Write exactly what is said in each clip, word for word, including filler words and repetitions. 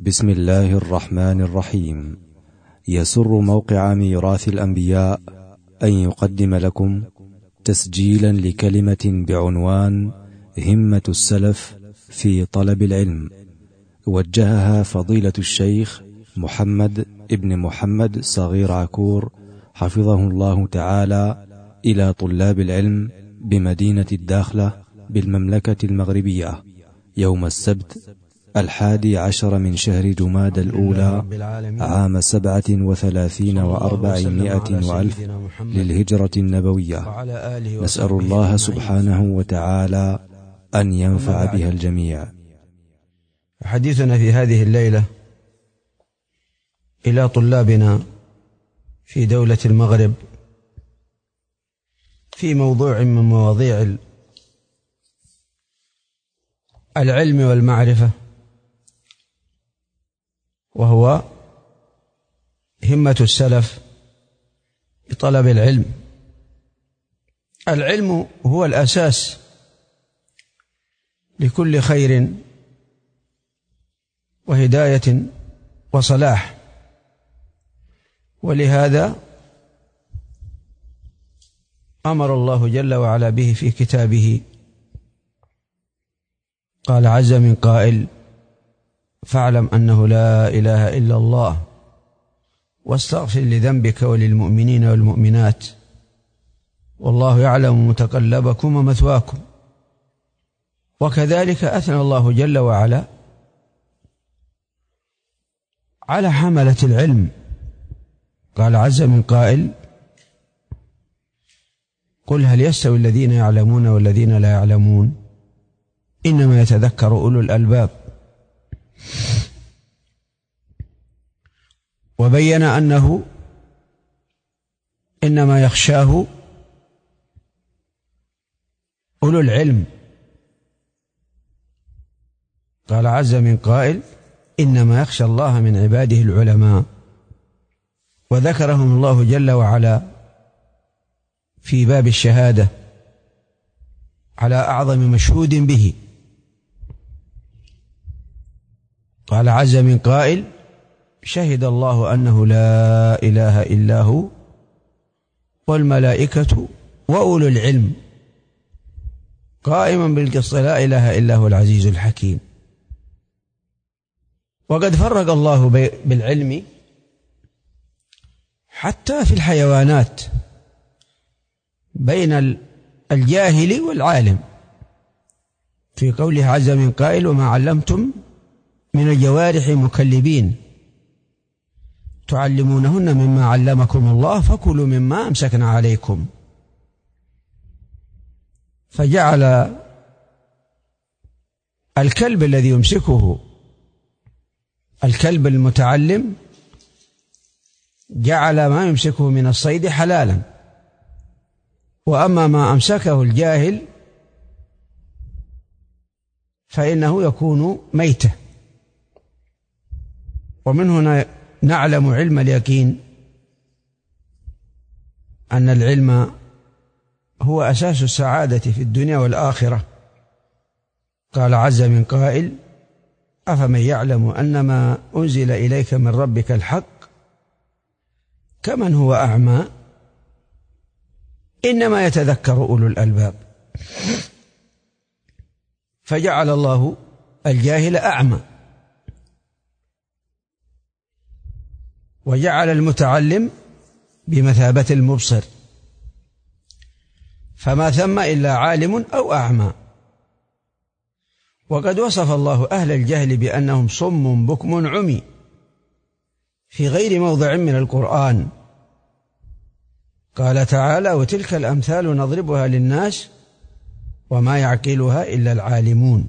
بسم الله الرحمن الرحيم. يسر موقع ميراث الأنبياء أن يقدم لكم تسجيلا لكلمة بعنوان همة السلف في طلب العلم، وجهها فضيلة الشيخ محمد ابن محمد صغير عكور حفظه الله تعالى إلى طلاب العلم بمدينة الداخلة بالمملكة المغربية يوم السبت الحادي عشر من شهر جماد الأولى عام سبعة وثلاثين وأربعمائة وألف للهجرة النبوية. نسأل الله سبحانه وتعالى أن ينفع بها الجميع. حديثنا في هذه الليلة إلى طلابنا في دولة المغرب في موضوع من مواضيع العلم والمعرفة، وهو همة السلف بطلب العلم. العلم هو الأساس لكل خير وهداية وصلاح، ولهذا أمر الله جل وعلا به في كتابه. قال عز من قائل: فاعلم أنه لا إله إلا الله واستغفر لذنبك وللمؤمنين والمؤمنات والله يعلم متقلبكم ومثواكم. وكذلك أثنى الله جل وعلا على حملة العلم. قال عز من قائل: قل هل يستوي الذين يعلمون والذين لا يعلمون إنما يتذكر أولو الألباب. وبين أنه إنما يخشاه أولو العلم. قال عز من قائل: إنما يخشى الله من عباده العلماء. وذكرهم الله جل وعلا في باب الشهادة على أعظم مشهود به. قال عز من قائل: شهد الله أنه لا إله إلا هو والملائكة وأولو العلم قائما بالقسط لا إله إلا هو العزيز الحكيم. وقد فرق الله بالعلم حتى في الحيوانات بين الجاهل والعالم، في قوله عز من قائل: وما علمتم من الجوارح مكلبين تعلمونهن مما علمكم الله فكلوا مما أمسكنا عليكم. فجعل الكلب الذي يمسكه الكلب المتعلم، جعل ما يمسكه من الصيد حلالا، وأما ما أمسكه الجاهل فإنه يكون ميتة. ومن هنا نعلم علم اليقين أن العلم هو أساس السعادة في الدنيا والآخرة. قال عز من قائل: أفمن يعلم أنما أنزل إليك من ربك الحق كمن هو أعمى إنما يتذكر أولو الألباب. فجعل الله الجاهل أعمى، وجعل المتعلم بمثابة المبصر، فما ثم إلا عالم أو أعمى. وقد وصف الله أهل الجهل بأنهم صم بكم عمي في غير موضع من القرآن. قال تعالى: وتلك الأمثال نضربها للناس وما يعقلها إلا العالمون.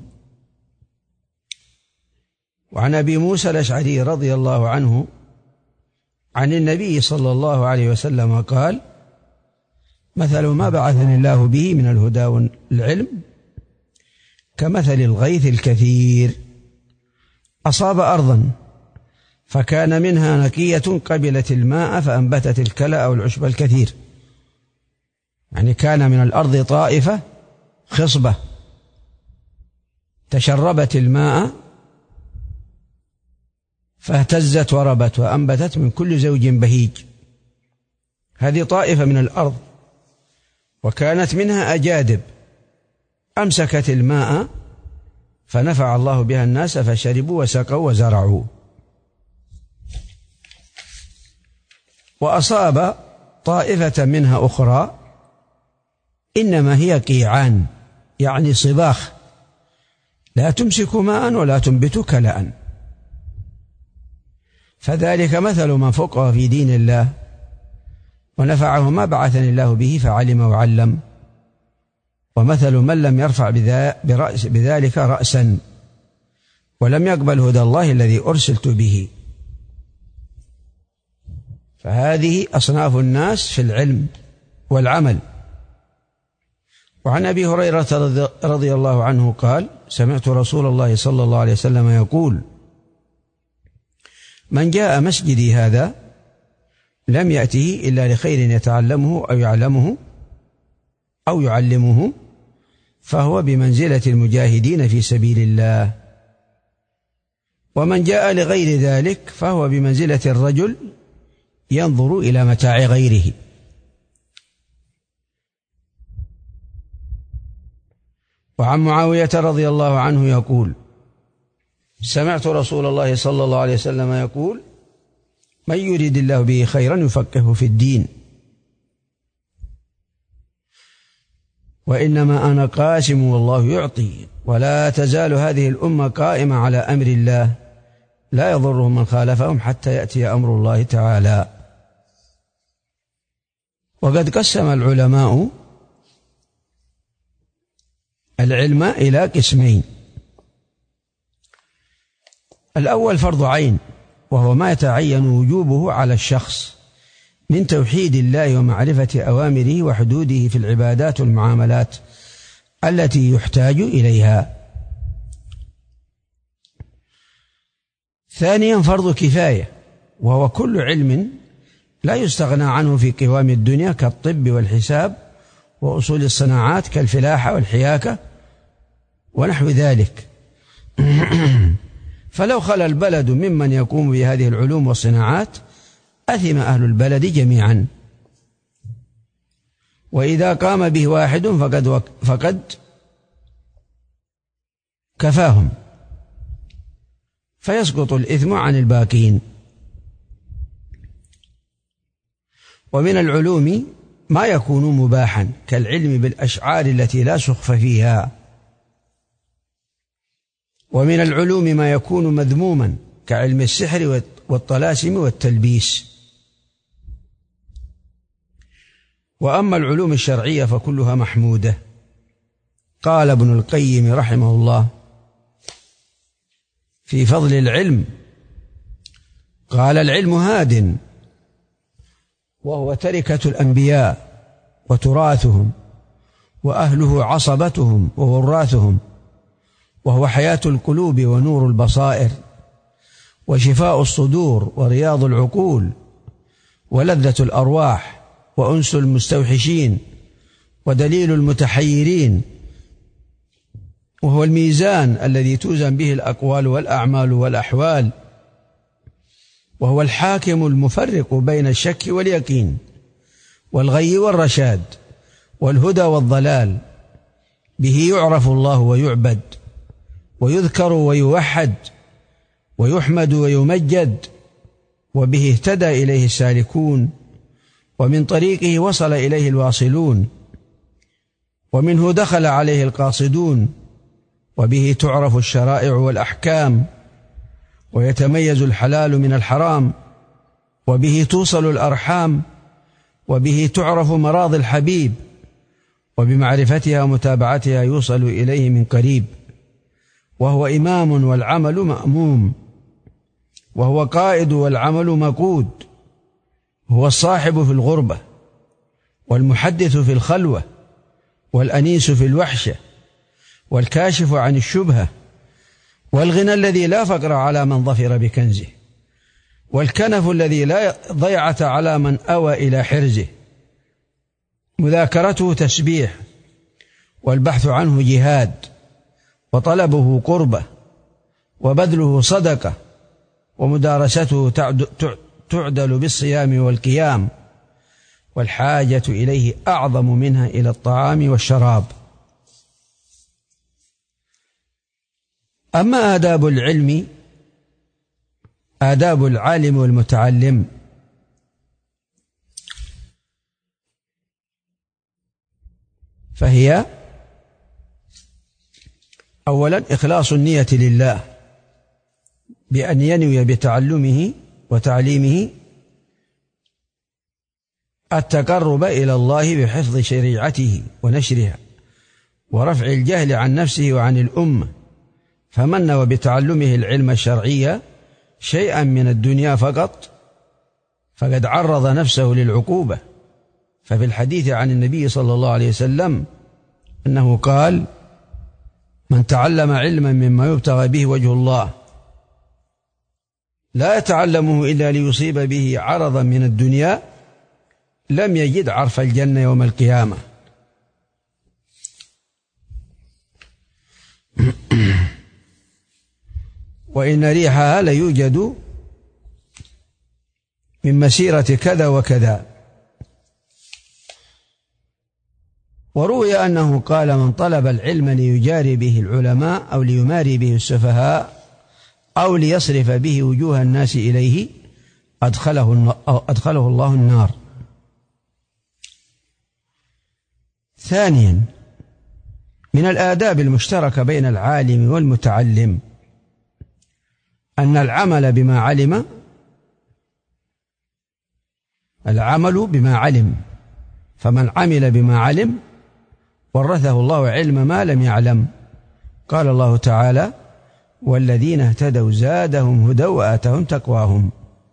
وعن أبي موسى الأشعري رضي الله عنه عن النبي صلى الله عليه وسلم قال: مثل ما بعثني الله به من الهدى والعلم كمثل الغيث الكثير أصاب أرضا فكان منها نقية قبلت الماء فأنبتت الكلأ أو العشب الكثير. يعني كان من الأرض طائفة خصبة تشربت الماء فاهتزت وربت وأنبتت من كل زوج بهيج. هذه طائفة من الأرض، وكانت منها أجادب أمسكت الماء فنفع الله بها الناس فشربوا وسقوا وزرعوا. وأصاب طائفة منها أخرى إنما هي قيعان، يعني صباخ، لا تمسك ماء ولا تنبت كلأ. فذلك مثل من فقه في دين الله ونفعه ما بعثني الله به فعلم وعلم، ومثل من لم يرفع بذلك رأسا ولم يقبل هدى الله الذي أرسلت به. فهذه أصناف الناس في العلم والعمل. وعن أبي هريرة رضي الله عنه قال: سمعت رسول الله صلى الله عليه وسلم يقول: من جاء مسجدي هذا لم يأته إلا لخير يتعلمه أو يعلمه أو يعلمه فهو بمنزلة المجاهدين في سبيل الله، ومن جاء لغير ذلك فهو بمنزلة الرجل ينظر إلى متاع غيره. وعن معاوية رضي الله عنه يقول: سمعت رسول الله صلى الله عليه وسلم يقول: من يريد الله به خيرا يفقهه في الدين. وإنما أنا قاسم والله يعطي، ولا تزال هذه الأمة قائمة على أمر الله لا يضرهم من خالفهم حتى يأتي أمر الله تعالى. وقد قسم العلماء العلم إلى قسمين: الأول فرض عين، وهو ما يتعين وجوبه على الشخص من توحيد الله ومعرفة أوامره وحدوده في العبادات والمعاملات التي يحتاج إليها. ثانيا فرض كفاية، وهو كل علم لا يستغنى عنه في قوام الدنيا كالطب والحساب وأصول الصناعات كالفلاحة والحياكة ونحو ذلك. فلو خلا البلد ممن يقوم بهذه العلوم والصناعات أثم أهل البلد جميعا. وإذا قام به واحد فقد, فقد كفاهم، فيسقط الإثم عن الباقين. ومن العلوم ما يكون مباحا كالعلم بالأشعار التي لا سخف فيها، ومن العلوم ما يكون مذموما كعلم السحر والطلاسم والتلبيس. وأما العلوم الشرعية فكلها محمودة. قال ابن القيم رحمه الله في فضل العلم: قال: العلم هاد، وهو تركة الأنبياء وتراثهم، وأهله عصبتهم ووراثهم، وهو حياة القلوب ونور البصائر وشفاء الصدور ورياض العقول ولذة الأرواح وأنس المستوحشين ودليل المتحيرين، وهو الميزان الذي توزن به الأقوال والأعمال والأحوال، وهو الحاكم المفرق بين الشك واليقين والغي والرشاد والهدى والضلال. به يعرف الله ويعبد ويذكر ويوحد ويحمد ويمجد، وبه اهتدى إليه السالكون، ومن طريقه وصل إليه الواصلون، ومنه دخل عليه القاصدون، وبه تعرف الشرائع والأحكام ويتميز الحلال من الحرام، وبه توصل الأرحام، وبه تعرف مراض الحبيب، وبمعرفتها ومتابعتها يوصل إليه من قريب. وهو إمام والعمل مأموم، وهو قائد والعمل مقود، هو الصاحب في الغربة والمحدث في الخلوة والأنيس في الوحشة والكاشف عن الشبهة، والغنى الذي لا فقر على من ظفر بكنزه، والكنف الذي لا ضيعة على من أوى إلى حرزه. مذاكرته تسبيح، والبحث عنه جهاد، وطلبه قربة، وبذله صدقة، ومدارسته تعدل بالصيام والقيام، والحاجة إليه أعظم منها إلى الطعام والشراب. أما آداب العلم، آداب العالم والمتعلم، فهي أولا إخلاص النية لله بأن ينوي بتعلمه وتعليمه التقرب إلى الله بحفظ شريعته ونشرها ورفع الجهل عن نفسه وعن الأمة. فمن نوى بتعلمه العلم الشرعي شيئا من الدنيا فقط فقد عرض نفسه للعقوبة. ففي الحديث عن النبي صلى الله عليه وسلم أنه قال: من تعلم علما مما يبتغى به وجه الله لا يتعلمه إلا ليصيب به عرضا من الدنيا لم يجد عرف الجنة يوم القيامة. وإن ريحها ليوجد من مسيرة كذا وكذا. وروي أنه قال: من طلب العلم ليجاري به العلماء أو ليماري به السفهاء أو ليصرف به وجوه الناس إليه أدخله, أدخله الله النار. ثانيا، من الآداب المشتركة بين العالم والمتعلم أن العمل بما علم العمل بما علم فمن عمل بما علم ورثه الله علم ما لم يعلم. قال الله تعالى: والذين اهتدوا زادهم هدى وآتهم تقواهم.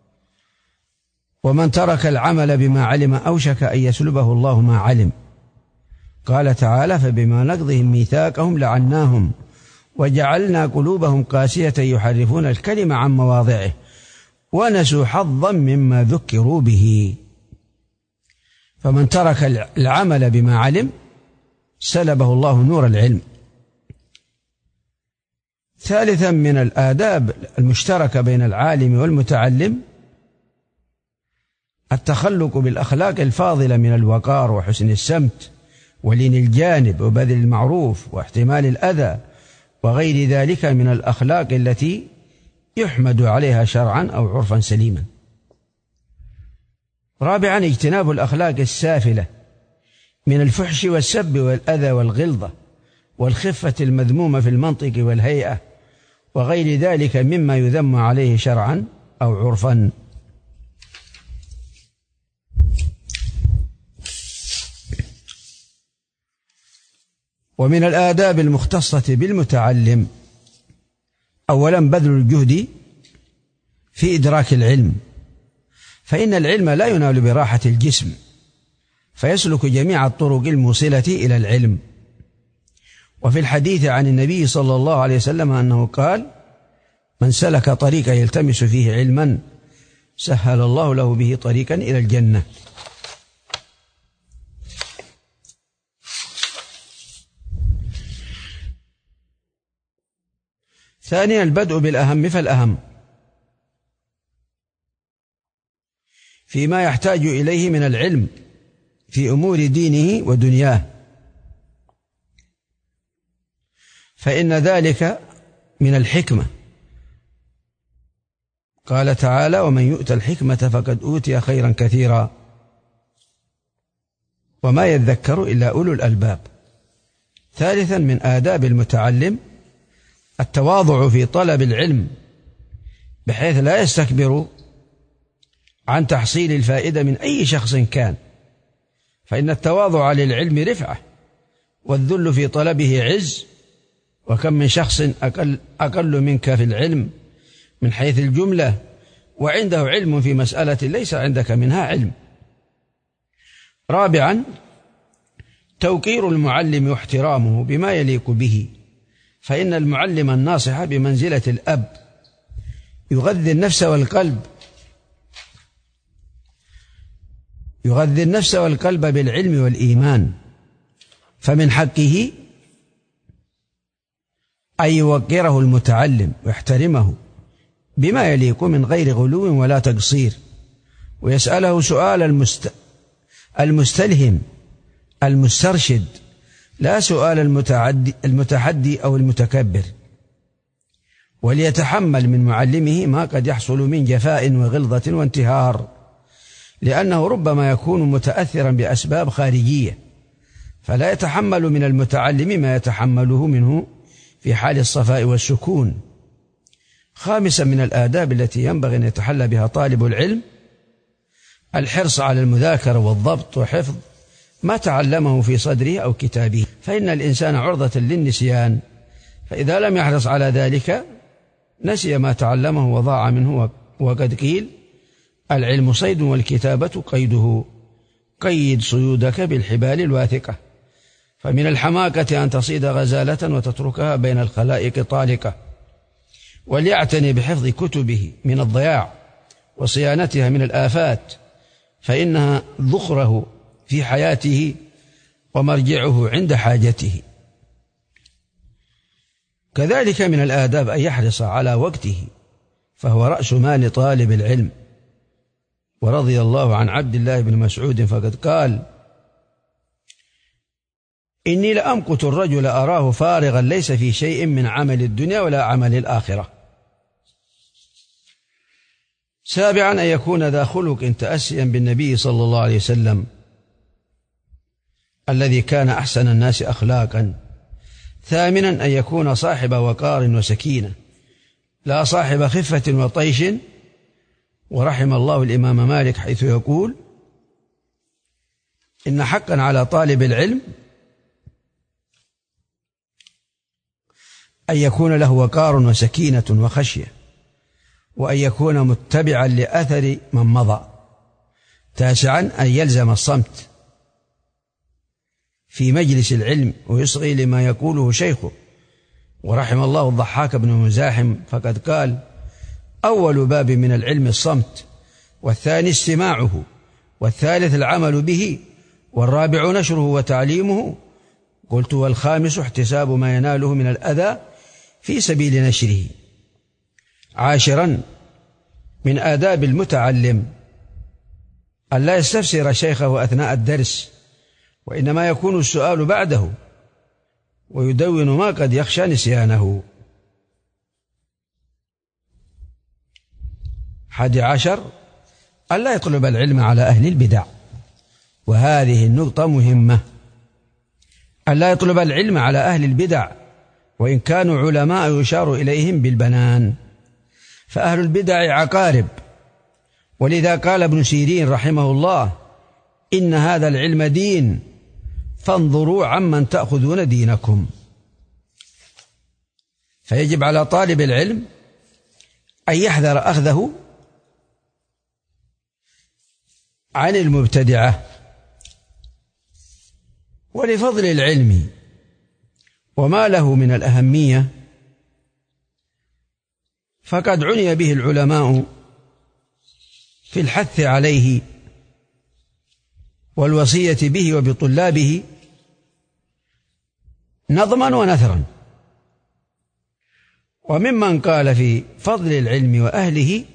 ومن ترك العمل بما علم أوشك أن يسلبه الله ما علم. قال تعالى: فبما نقضهم ميثاقهم لعناهم وجعلنا قلوبهم قاسية يحرفون الكلم عن مواضعه ونسوا حظا مما ذكروا به. فمن ترك العمل بما علم سلبه الله نور العلم. ثالثا، من الآداب المشتركة بين العالم والمتعلم التخلق بالأخلاق الفاضلة من الوقار وحسن السمت ولين الجانب وبذل المعروف واحتمال الأذى وغير ذلك من الأخلاق التي يحمد عليها شرعا أو عرفا سليما. رابعا، اجتناب الأخلاق السافلة من الفحش والسب والأذى والغلظة والخفة المذمومة في المنطق والهيئة وغير ذلك مما يذم عليه شرعا أو عرفا. ومن الآداب المختصة بالمتعلم أولا بذل الجهد في إدراك العلم، فإن العلم لا ينال براحة الجسم، فيسلك جميع الطرق الموصلة إلى العلم. وفي الحديث عن النبي صلى الله عليه وسلم أنه قال: من سلك طريقا يلتمس فيه علما سهل الله له به طريقا إلى الجنة. ثانيا، البدء بالأهم فالأهم فيما يحتاج إليه من العلم في أمور دينه ودنياه، فإن ذلك من الحكمة. قال تعالى: ومن يؤت الحكمة فقد أوتي خيرا كثيرا وما يذكر إلا أولو الألباب. ثالثا، من آداب المتعلم التواضع في طلب العلم بحيث لا يستكبر عن تحصيل الفائدة من أي شخص كان، فإن التواضع للعلم رفعة والذل في طلبه عز. وكم من شخص أقل, أقل منك في العلم من حيث الجملة وعنده علم في مسألة ليس عندك منها علم. رابعا، توقير المعلم واحترامه بما يليق به، فإن المعلم الناصح بمنزلة الأب يغذي النفس والقلب يغذي النفس والقلب بالعلم والإيمان، فمن حقه أن يوقره المتعلم ويحترمه بما يليق من غير غلو ولا تقصير، ويسأله سؤال المست... المستلهم المسترشد، لا سؤال المتعدي المتحدي أو المتكبر. وليتحمل من معلمه ما قد يحصل من جفاء وغلظة وانتهار، لأنه ربما يكون متأثرا بأسباب خارجية، فلا يتحمل من المتعلم ما يتحمله منه في حال الصفاء والسكون. خامسا من الآداب التي ينبغي أن يتحلى بها طالب العلم الحرص على المذاكرة والضبط وحفظ ما تعلمه في صدره أو كتابه، فإن الإنسان عرضة للنسيان، فإذا لم يحرص على ذلك نسي ما تعلمه وضاع منه. وقد قيل: العلم صيد والكتابة قيده، قيد صيودك بالحبال الواثقة. فمن الحماقة أن تصيد غزالة وتتركها بين الخلائق طالقة. وليعتني بحفظ كتبه من الضياع وصيانتها من الآفات، فإنها ذخره في حياته ومرجعه عند حاجته. كذلك من الآداب أن يحرص على وقته، فهو رأس مال طالب العلم. ورضي الله عن عبد الله بن مسعود فقد قال: إني لأمقت الرجل أراه فارغا ليس في شيء من عمل الدنيا ولا عمل الآخرة. سابعا أن يكون ذا خلق تأسيا بالنبي صلى الله عليه وسلم الذي كان أحسن الناس أخلاقا. ثامنا أن يكون صاحب وقار وسكينة، لا صاحب خفة وطيش. ورحم الله الإمام مالك حيث يقول: إن حقا على طالب العلم أن يكون له وقار وسكينة وخشية، وأن يكون متبعا لأثر من مضى. تاسعا أن يلزم الصمت في مجلس العلم ويصغي لما يقوله شيخه. ورحم الله الضحاك بن مزاحم فقد قال: أول باب من العلم الصمت، والثاني استماعه، والثالث العمل به، والرابع نشره وتعليمه. قلت: والخامس احتساب ما يناله من الأذى في سبيل نشره. عاشرا من آداب المتعلم أن لا يستفسر شيخه أثناء الدرس، وإنما يكون السؤال بعده، ويدون ما قد يخشى نسيانه. حادي عشر أن لا يطلب العلم على أهل البدع، وهذه النقطة مهمة، أن لا يطلب العلم على أهل البدع وإن كانوا علماء يشار إليهم بالبنان، فأهل البدع عقارب. ولذا قال ابن سيرين رحمه الله: إن هذا العلم دين، فانظروا عمن تأخذون دينكم. فيجب على طالب العلم أن يحذر أخذه عن المبتدعة. ولفضل العلم وما له من الأهمية فقد عني به العلماء في الحث عليه والوصية به وبطلابه نظما ونثرا. وممن قال في فضل العلم وأهله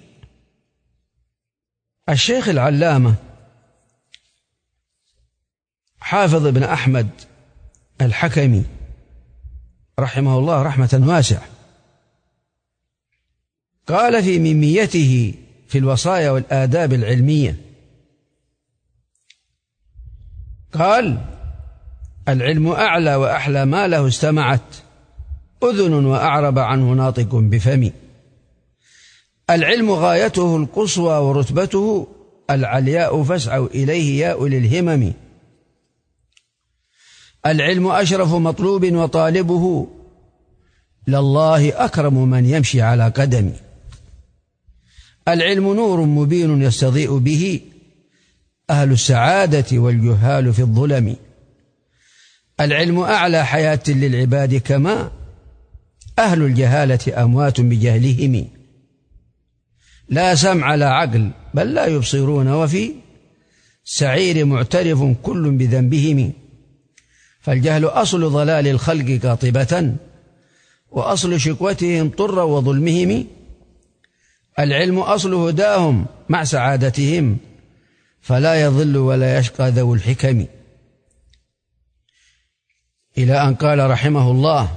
الشيخ العلامة حافظ بن أحمد الحكمي رحمه الله رحمة واسعة. قال في ميميته في الوصايا والآداب العلمية، قال: العلم أعلى وأحلى ما له استمعت أذن وأعرب عنه ناطق بفم. العلم غايته القصوى ورتبته العلياء، فاسعوا إليه يا أولي الهمم. العلم أشرف مطلوب وطالبه لله أكرم من يمشي على قدم. العلم نور مبين يستضيء به أهل السعادة والجهال في الظلم. العلم أعلى حياة للعباد، كما أهل الجهالة أموات بجهلهم. لا سمع لا عقل بل لا يبصرون، وفي سعير معترف كل بذنبهم. فالجهل أصل ضلال الخلق قاطبة، وأصل شكوتهم طر وظلمهم. العلم أصل هداهم مع سعادتهم، فلا يضل ولا يشقى ذو الحكم. إلى أن قال رحمه الله: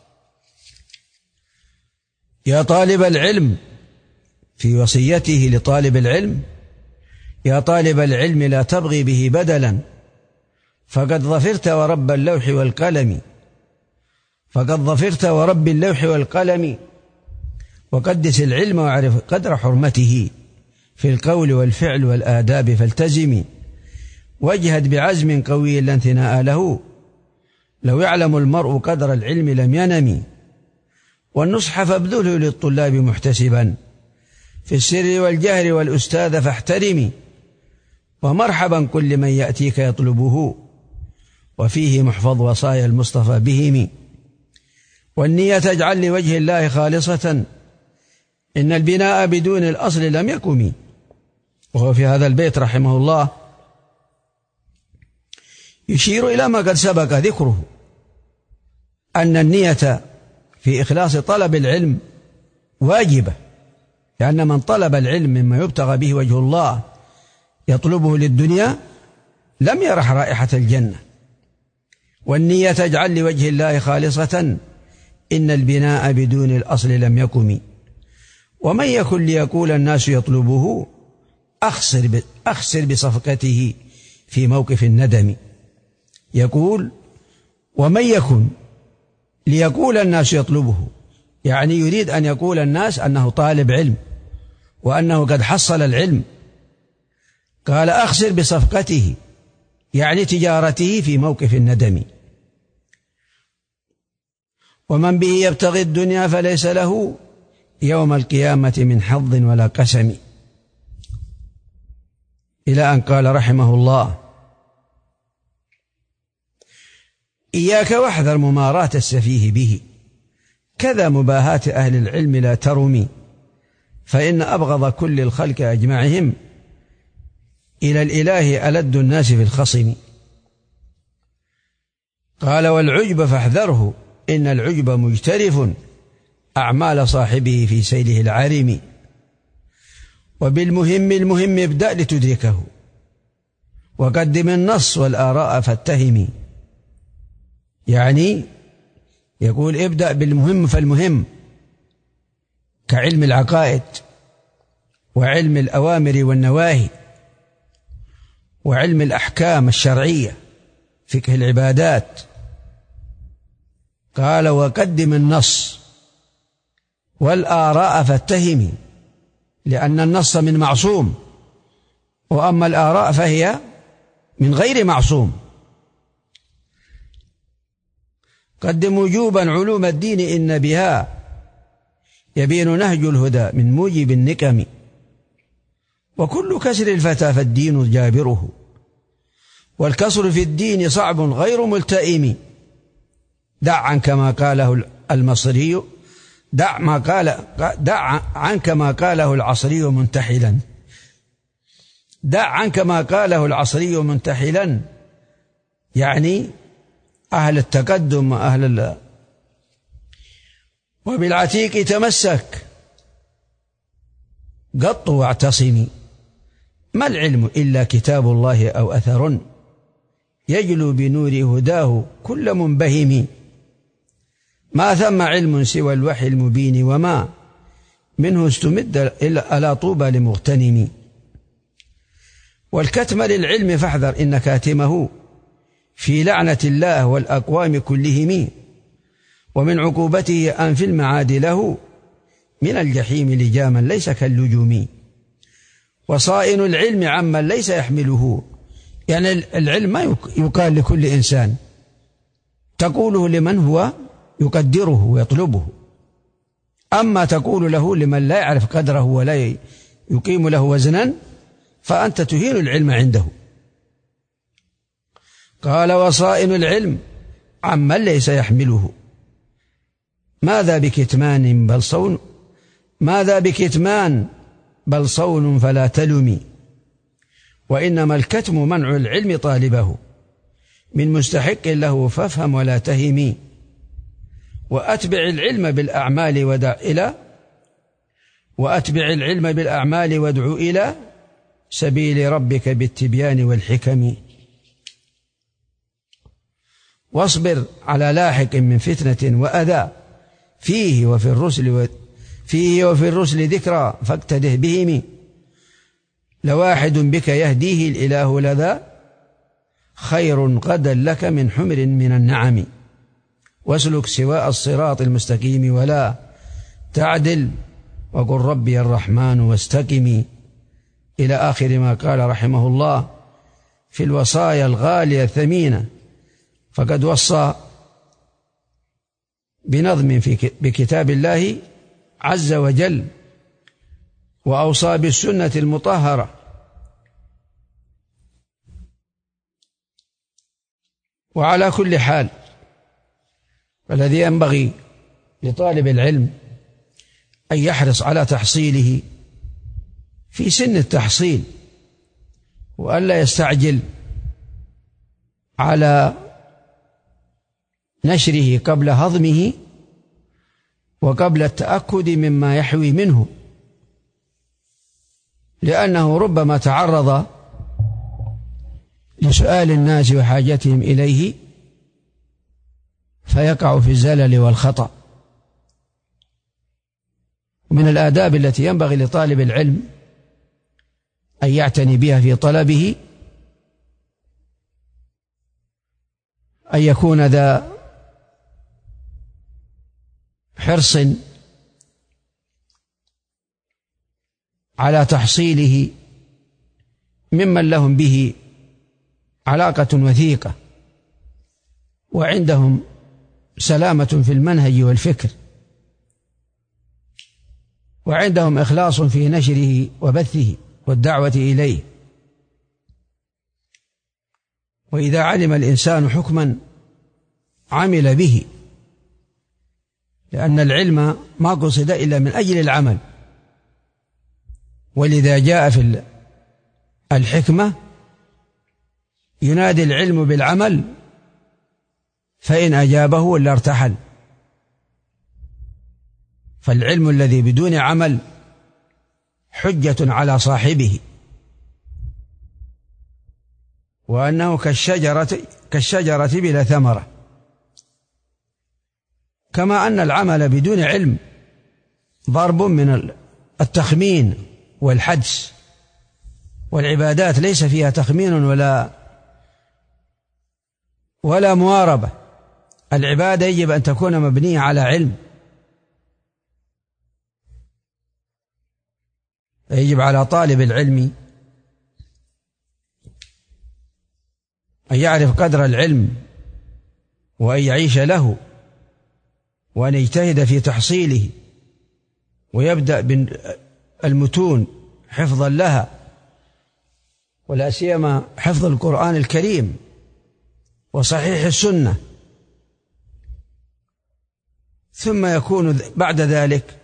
يا طالب العلم، في وصيته لطالب العلم: يا طالب العلم لا تبغي به بدلا، فقد ظفرت ورب اللوح والقلم، فقد ظفرت ورب اللوح والقلم، وقدس العلم واعرف قدر حرمته، في القول والفعل والآداب فالتزم، واجهد بعزم قوي لا انثناء له، لو يعلم المرء قدر العلم لم ينم، والنصح فابذله للطلاب محتسبا، في السر والجهر والأستاذ فاحترمي، ومرحبا كل من يأتيك يطلبه، وفيه محفظ وصايا المصطفى بهم، والنية تجعل لوجه الله خالصة، إن البناء بدون الأصل لم يكن. وهو في هذا البيت رحمه الله يشير إلى ما قد سبق ذكره، أن النية في إخلاص طلب العلم واجبة، لأن من طلب العلم مما يبتغى به وجه الله يطلبه للدنيا لم يرح رائحة الجنة. والنية تجعل لوجه الله خالصة، إن البناء بدون الأصل لم يكن. ومن يكن ليقول الناس يطلبه، أخسر أخسر بصفقته في موقف الندم. يقول: ومن يكن ليقول الناس يطلبه، يعني يريد أن يقول الناس أنه طالب علم وأنه قد حصل العلم. قال: أخسر بصفقته، يعني تجارته في موقف الندم. ومن به يبتغي الدنيا فليس له يوم القيامة من حظ ولا قسم. إلى أن قال رحمه الله: إياك واحذر مماراة السفيه به، كذا مباهاة أهل العلم لا ترمي، فإن أبغض كل الخلق أجمعهم إلى الإله ألد الناس في الخصم. قال: والعجب فاحذره، إن العجب مجترف أعمال صاحبه في سيله العارم. وبالمهم المهم ابدأ لتدركه، وقدم النص والآراء فاتهم. يعني يقول ابدأ بالمهم فالمهم، كعلم العقائد وعلم الأوامر والنواهي وعلم الأحكام الشرعية، فقه العبادات. قال: وقدم النص والآراء فاتهم، لأن النص من معصوم، وأما الآراء فهي من غير معصوم. قدم وجوبا علوم الدين، إن بها يبين نهج الهدى من موجب النكم. وكل كسر الفتى فالدين جابره، والكسر في الدين صعب غير ملتئم. دع عنك ما قاله المصري دع ما قال دع عنك ما قاله العصري منتحلا دع عنك ما قاله العصري منتحلا، يعني أهل التقدم وأهل الله. وبالعتيق تمسك قط واعتصمي، ما العلم إلا كتاب الله أو أثر، يجلو بنور هداه كل منبهم. ما ثم علم سوى الوحي المبين، وما منه استمد إلا ألا طوبى لمغتنم. والكتم للعلم فاحذر، إن كاتمه في لعنة الله والأقوام كلهم. ومن عقوبته أن في المعاد له من الجحيم لجاما ليس كاللجوم. وصائن العلم عمن ليس يحمله، يعني العلم ما يقال لكل إنسان، تقوله لمن هو يقدره ويطلبه، أما تقول له لمن لا يعرف قدره ولا يقيم له وزنا فأنت تهين العلم عنده. قال: وصائن العلم عمن ليس يحمله، ماذا بكتمان بل صون ماذا بكتمان بل صون فلا تلمي. وإنما الكتم منع العلم طالبه، من مستحق له فافهم ولا تهمي. وأتبع العلم بالأعمال ودع إلى وأتبع العلم بالأعمال وادع إلى سبيل ربك بالتبيان والحكم واصبر على لاحق من فتنة وأذى فيه وفي الرسل و... فيه وفي الرسل ذكرى فاقتده بهم لواحد بك يهديه الإله لذا خير غدا لك من حمر من النعم واسلك سواء الصراط المستقيم ولا تعدل وقل ربي الرحمن واستقم إلى آخر ما قال رحمه الله في الوصايا الغالية الثمينة. فقد وصى بنظم في بكتاب الله عز وجل وأوصى بالسنة المطهرة وعلى كل حال الذي ينبغي لطالب العلم أن يحرص على تحصيله في سن التحصيل وألا يستعجل على نشره قبل هضمه وقبل التأكد مما يحوي منه، لأنه ربما تعرض لسؤال الناس وحاجتهم إليه فيقع في الزلل والخطأ. من الآداب التي ينبغي لطالب العلم أن يعتني بها في طلبه أن يكون ذا حرص على تحصيله ممن لهم به علاقة وثيقة وعندهم سلامة في المنهج والفكر وعندهم إخلاص في نشره وبثه والدعوة إليه. وإذا علم الإنسان حكما عمل به، لأن العلم ما قصد إلا من أجل العمل، ولذا جاء في الحكمة ينادي العلم بالعمل فإن أجابه ولا ارتحل. فالعلم الذي بدون عمل حجة على صاحبه، وأنه كالشجرة كالشجرة بلا ثمرة. كما أن العمل بدون علم ضرب من التخمين والحدس، والعبادات ليس فيها تخمين ولا ولا مواربة. العبادة يجب أن تكون مبنية على علم، يجب على طالب العلم أن يعرف قدر العلم وأن يعيش له وأن يجتهد في تحصيله ويبدأ بالمتون حفظا لها، ولا سيما حفظ القرآن الكريم وصحيح السنة، ثم يكون بعد ذلك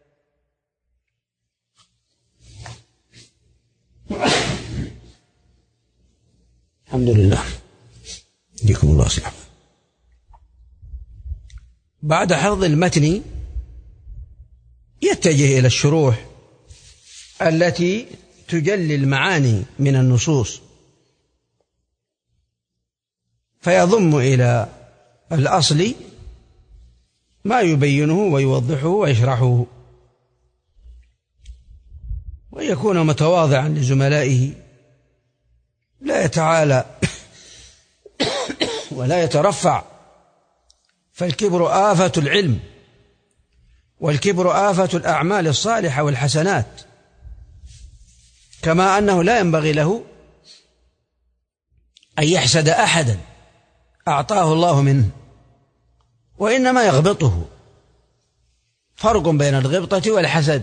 الحمد لله يديكم الله صحة. بعد حفظ المتن يتجه إلى الشروح التي تجلي المعاني من النصوص، فيضم إلى الأصل ما يبينه ويوضحه ويشرحه، ويكون متواضعا لزملائه، لا يتعالى ولا يترفع، فالكبر آفة العلم، والكبر آفة الأعمال الصالحة والحسنات. كما أنه لا ينبغي له أن يحسد أحدا أعطاه الله منه، وإنما يغبطه. فرق بين الغبطة والحسد.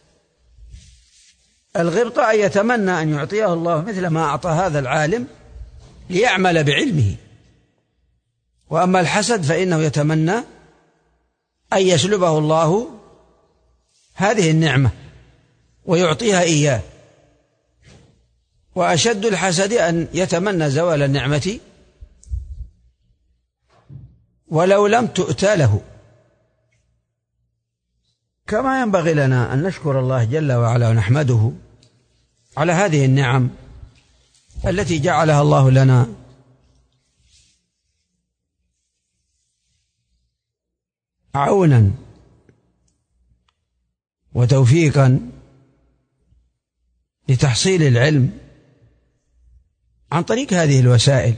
الغبطة أن يتمنى أن يعطيه الله مثل ما أعطى هذا العالم ليعمل بعلمه، وأما الحسد فإنه يتمنى أن يسلبه الله هذه النعمة ويعطيها إياه. وأشد الحسد أن يتمنى زوال النعمة ولو لم تؤتى له. كما ينبغي لنا أن نشكر الله جل وعلا ونحمده على هذه النعم التي جعلها الله لنا عونا وتوفيقا لتحصيل العلم عن طريق هذه الوسائل.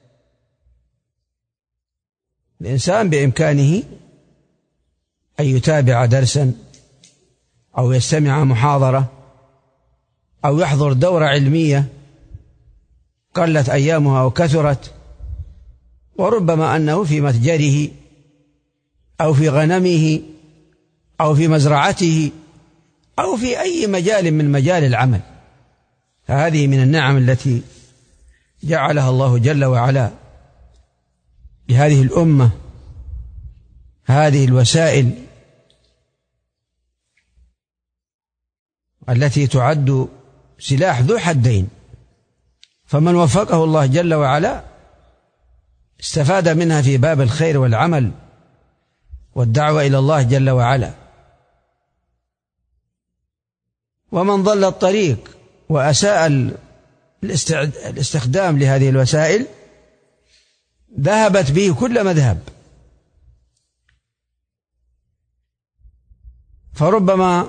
الإنسان بإمكانه أن يتابع درسا أو يستمع محاضرة أو يحضر دورة علمية قلت أيامها أو كثرت، وربما أنه في متجره أو في غنمه أو في مزرعته أو في أي مجال من مجال العمل. هذه من النعم التي جعلها الله جل وعلا لهذه الأمة، هذه الوسائل التي تعد سلاح ذو حدين، فمن وفقه الله جل وعلا استفاد منها في باب الخير والعمل والدعوة إلى الله جل وعلا، ومن ضل الطريق وأساء الاستخدام لهذه الوسائل ذهبت به كل مذهب، فربما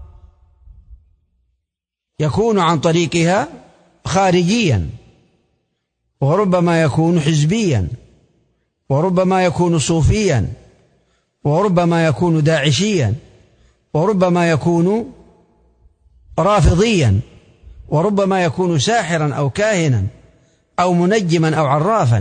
يكون عن طريقها خارجيا، وربما يكون حزبيا، وربما يكون صوفيا، وربما يكون داعشيا، وربما يكون رافضيا، وربما يكون ساحرا أو كاهنا أو منجما أو عرافا.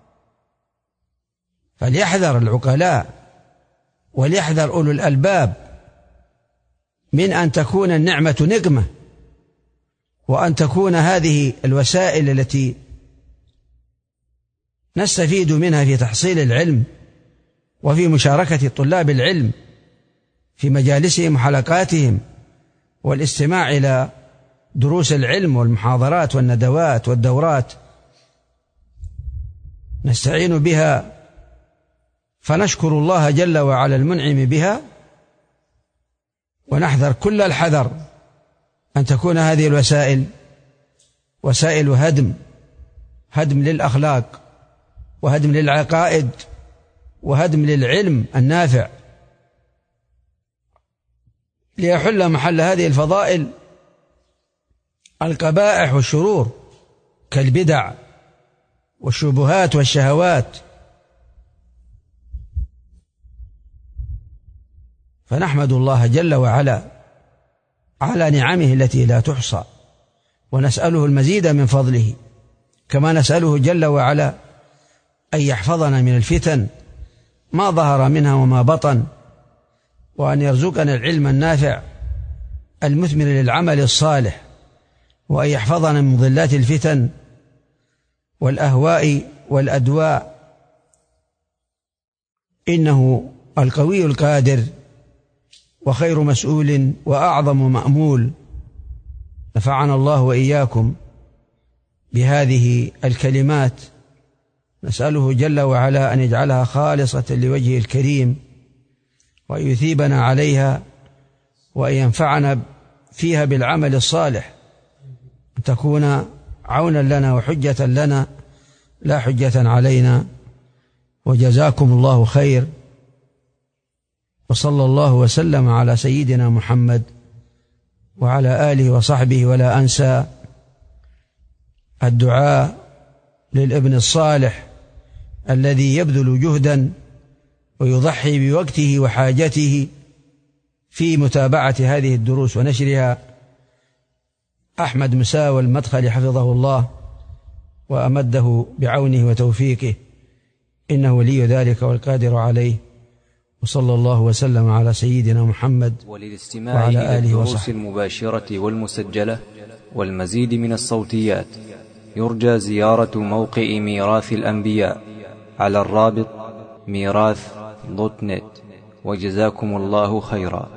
فليحذر العقلاء وليحذر أولو الألباب من أن تكون النعمة نقمة، وأن تكون هذه الوسائل التي نستفيد منها في تحصيل العلم وفي مشاركة طلاب العلم في مجالسهم وحلقاتهم والاستماع إلى دروس العلم والمحاضرات والندوات والدورات، نستعين بها فنشكر الله جل وعلا المنعم بها، ونحذر كل الحذر أن تكون هذه الوسائل وسائل هدم، هدم للأخلاق وهدم للعقائد وهدم للعلم النافع، ليحل محل هذه الفضائل القبائح والشرور كالبدع والشبهات والشهوات. فنحمد الله جل وعلا على نعمه التي لا تحصى، ونسأله المزيد من فضله، كما نسأله جل وعلا أن يحفظنا من الفتن ما ظهر منها وما بطن، وأن يرزقنا العلم النافع المثمر للعمل الصالح، وأن يحفظنا من ضلات الفتن والأهواء والأدواء، إنه القوي القادر وخير مسؤول وأعظم مأمول. نفعنا الله وإياكم بهذه الكلمات، نسأله جل وعلا أن يجعلها خالصة لوجهه الكريم، وأن يثيبنا عليها، وأن ينفعنا فيها بالعمل الصالح، أن تكون عونا لنا وحجة لنا لا حجة علينا. وجزاكم الله خير، وصلى الله وسلم على سيدنا محمد وعلى آله وصحبه. ولا أنسى الدعاء للابن الصالح الذي يبذل جهدا ويضحي بوقته وحاجته في متابعة هذه الدروس ونشرها، أحمد مساوى المدخل حفظه الله وأمده بعونه وتوفيقه، إنه ولي ذلك والقادر عليه. وصلى الله وسلم على سيدنا محمد وللاستماع إلى الدروس المباشرة والمسجلة والمزيد من الصوتيات يرجى زيارة موقع ميراث الأنبياء على الرابط ميراث دوت نت. وجزاكم الله خيرا.